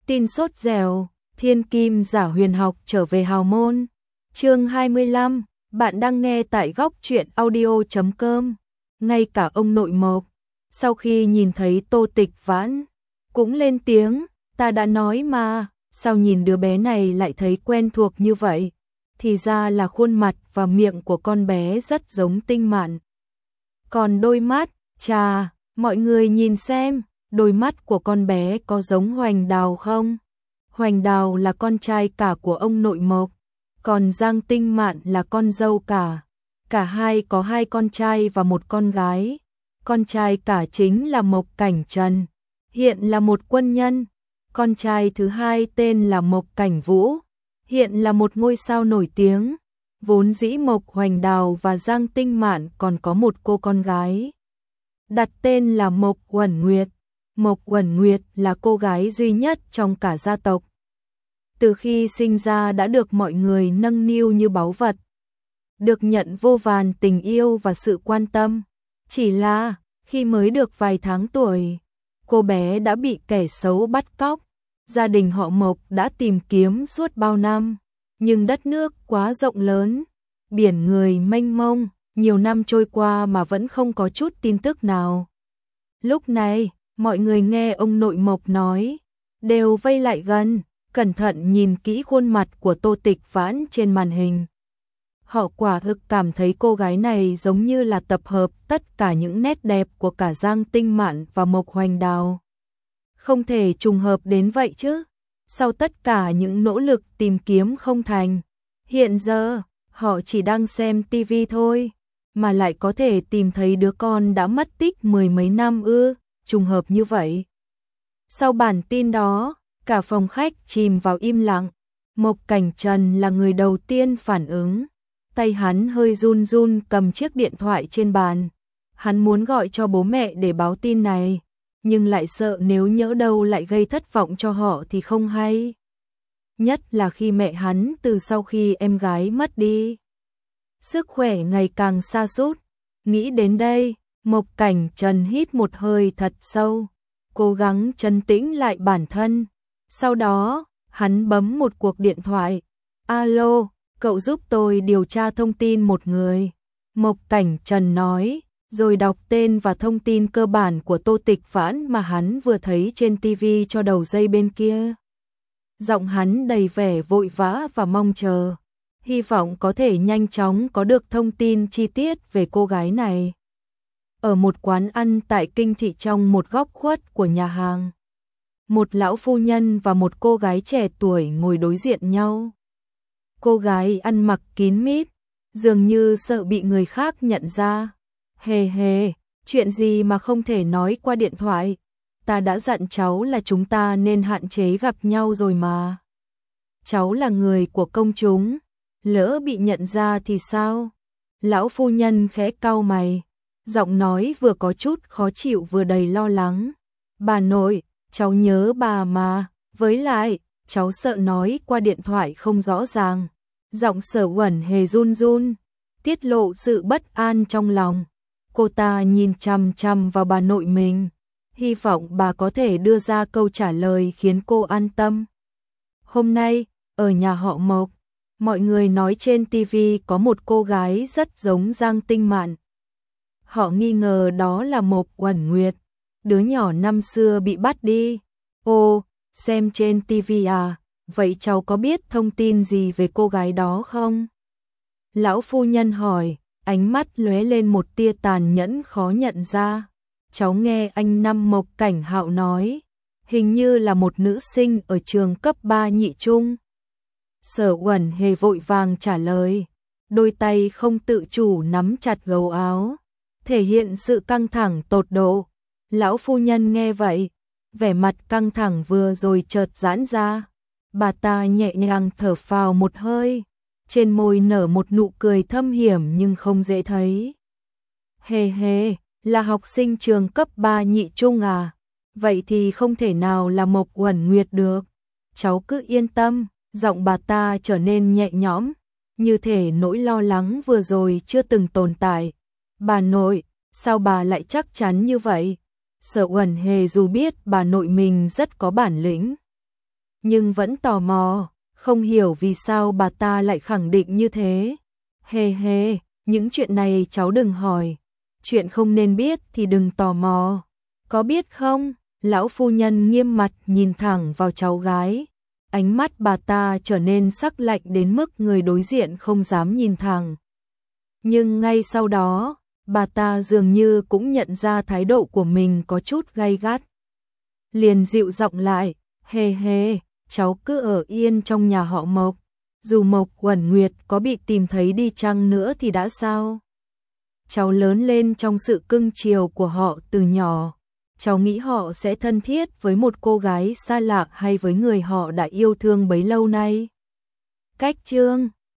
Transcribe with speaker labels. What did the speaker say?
Speaker 1: Tin sốt dẻo, thiên kim giả huyền học trở về hào môn. Chương 25, bạn đang nghe tại góc truyện audio.com. Ngay cả ông nội Mộc, sau khi nhìn thấy Tô Tịch Vãn, cũng lên tiếng, ta đã nói mà, sao nhìn đứa bé này lại thấy quen thuộc như vậy? Thì ra là khuôn mặt và miệng của con bé rất giống Tinh Mạn. Còn đôi mắt, chà, mọi người nhìn xem, đôi mắt của con bé có giống Hoành Đào không? Hoành Đào là con trai cả của ông nội Mộc, còn Giang Tinh Mạn là con dâu cả. Cả hai có hai con trai và một con gái. Con trai cả chính là Mộc Cảnh Trần, hiện là một quân nhân. Con trai thứ hai tên là Mộc Cảnh Vũ, hiện là một ngôi sao nổi tiếng. Vốn dĩ Mộc Hoành Đào và Giang Tinh Mạn còn có một cô con gái, đặt tên là Mộc Uẩn Nguyệt. Mộc Uẩn Nguyệt là cô gái duy nhất trong cả gia tộc. Từ khi sinh ra đã được mọi người nâng niu như báu vật, được nhận vô vàn tình yêu và sự quan tâm. Chỉ là, khi mới được vài tháng tuổi, cô bé đã bị kẻ xấu bắt cóc. Gia đình họ Mộc đã tìm kiếm suốt bao năm, nhưng đất nước quá rộng lớn, biển người mênh mông, nhiều năm trôi qua mà vẫn không có chút tin tức nào. Lúc này, mọi người nghe ông nội Mộc nói, đều vây lại gần, cẩn thận nhìn kỹ khuôn mặt của Tô Tịch Vãn trên màn hình. Họ quả thực cảm thấy cô gái này giống như là tập hợp tất cả những nét đẹp của cả Giang Tinh Mạn và Mộc Hoành Đào. Không thể trùng hợp đến vậy chứ. Sau tất cả những nỗ lực tìm kiếm không thành, hiện giờ họ chỉ đang xem tivi thôi, mà lại có thể tìm thấy đứa con đã mất tích mười mấy năm ư, trùng hợp như vậy. Sau bản tin đó, cả phòng khách chìm vào im lặng. Mộc Cảnh Trần là người đầu tiên phản ứng. Tay hắn hơi run run cầm chiếc điện thoại trên bàn. Hắn muốn gọi cho bố mẹ để báo tin này, nhưng lại sợ nếu nhỡ đâu lại gây thất vọng cho họ thì không hay. Nhất là khi mẹ hắn từ sau khi em gái mất đi, sức khỏe ngày càng sa sút. Nghĩ đến đây, Mộc Cảnh Trần hít một hơi thật sâu, cố gắng trấn tĩnh lại bản thân. Sau đó, hắn bấm một cuộc điện thoại. Alo, cậu giúp tôi điều tra thông tin một người. Mộc Cảnh Trần nói, rồi đọc tên và thông tin cơ bản của Tô Tịch Vãn mà hắn vừa thấy trên TV cho đầu dây bên kia. Giọng hắn đầy vẻ vội vã và mong chờ, hy vọng có thể nhanh chóng có được thông tin chi tiết về cô gái này. Ở một quán ăn tại Kinh Thị trong một góc khuất của nhà hàng, một lão phu nhân và một cô gái trẻ tuổi ngồi đối diện nhau. Cô gái ăn mặc kín mít, dường như sợ bị người khác nhận ra. Hề hề, chuyện gì mà không thể nói qua điện thoại? Ta đã dặn cháu là chúng ta nên hạn chế gặp nhau rồi mà. Cháu là người của công chúng, lỡ bị nhận ra thì sao? Lão phu nhân khẽ cau mày, giọng nói vừa có chút khó chịu vừa đầy lo lắng. Bà nội, cháu nhớ bà mà, với lại, cháu sợ nói qua điện thoại không rõ ràng. Giọng Sở Uẩn Hề run run, tiết lộ sự bất an trong lòng. Cô ta nhìn chằm chằm vào bà nội mình, hy vọng bà có thể đưa ra câu trả lời khiến cô an tâm. Hôm nay, ở nhà họ Mộc, mọi người nói trên TV có một cô gái rất giống Giang Tinh Mạn. Họ nghi ngờ đó là Mộc Uẩn Nguyệt, đứa nhỏ năm xưa bị bắt đi. Ồ, xem trên TV à, vậy cháu có biết thông tin gì về cô gái đó không? Lão phu nhân hỏi, ánh mắt lóe lên một tia tàn nhẫn khó nhận ra. Cháu nghe anh Năm Mộc Cảnh Hạo nói, hình như là một nữ sinh ở trường cấp 3 nhị trung. Sở Uẩn Hề vội vàng trả lời, đôi tay không tự chủ nắm chặt gấu áo, thể hiện sự căng thẳng tột độ. Lão phu nhân nghe vậy, vẻ mặt căng thẳng vừa rồi chợt giãn ra. Bà ta nhẹ nhàng thở phào một hơi, trên môi nở một nụ cười thâm hiểm nhưng không dễ thấy. Hề hề, là học sinh trường cấp 3 nhị trung à? Vậy thì không thể nào là Mộc Uẩn Nguyệt được. Cháu cứ yên tâm, giọng bà ta trở nên nhẹ nhõm, như thể nỗi lo lắng vừa rồi chưa từng tồn tại. Bà nội, sao bà lại chắc chắn như vậy? Sở Uẩn Hề dù biết bà nội mình rất có bản lĩnh, nhưng vẫn tò mò, không hiểu vì sao bà ta lại khẳng định như thế. Hề hề, những chuyện này cháu đừng hỏi, chuyện không nên biết thì đừng tò mò. Có biết không? Lão phu nhân nghiêm mặt nhìn thẳng vào cháu gái. Ánh mắt bà ta trở nên sắc lạnh đến mức người đối diện không dám nhìn thẳng. Nhưng ngay sau đó, bà ta dường như cũng nhận ra thái độ của mình có chút gay gắt. Liền dịu giọng lại, hề hề, cháu cứ ở yên trong nhà họ Mộc. Dù Mộc Uẩn Nguyệt có bị tìm thấy đi chăng nữa thì đã sao? Cháu lớn lên trong sự cưng chiều của họ từ nhỏ. Cháu nghĩ họ sẽ thân thiết với một cô gái xa lạ hay với người họ đã yêu thương bấy lâu nay? Cách chương